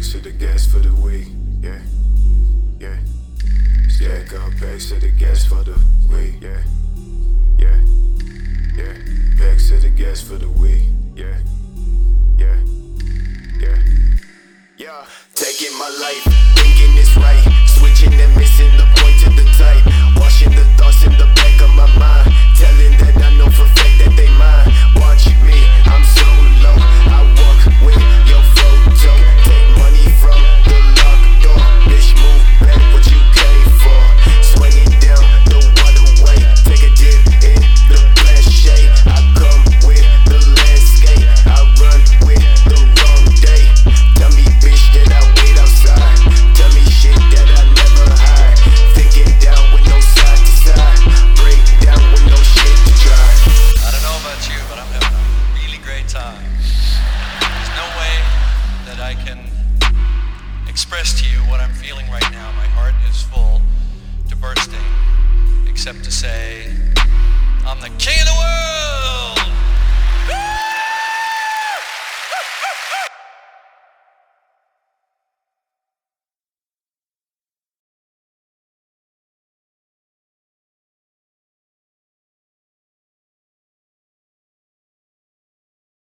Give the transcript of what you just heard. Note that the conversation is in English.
packs of the gas for the weed, yeah, yeah. Stack up packs of the gas for the weed, yeah, yeah, yeah. Packs of the gas for the weed, yeah, yeah, yeah, yeah. Taking my life, thinking it's right, switching and missing the point to the type, washing the thoughts in the back of my mind, telling that I know for a fact that they mine. Watch me, I'm so low, I walk with your photo, take money from the locked door, bitch move back what you came for, swinging down the waterway, take a dip in the flash shade, I come with the landscape, I run with the wrong day, tell me bitch that I wait outside, tell me shit that I never hide, thinking down with no side to side, break down with no shit to try. I don't know about you, but I'm having a really great time. There's no way that I can express to you what I'm feeling right now. My heart is full to bursting, except to say, I'm the king of the world!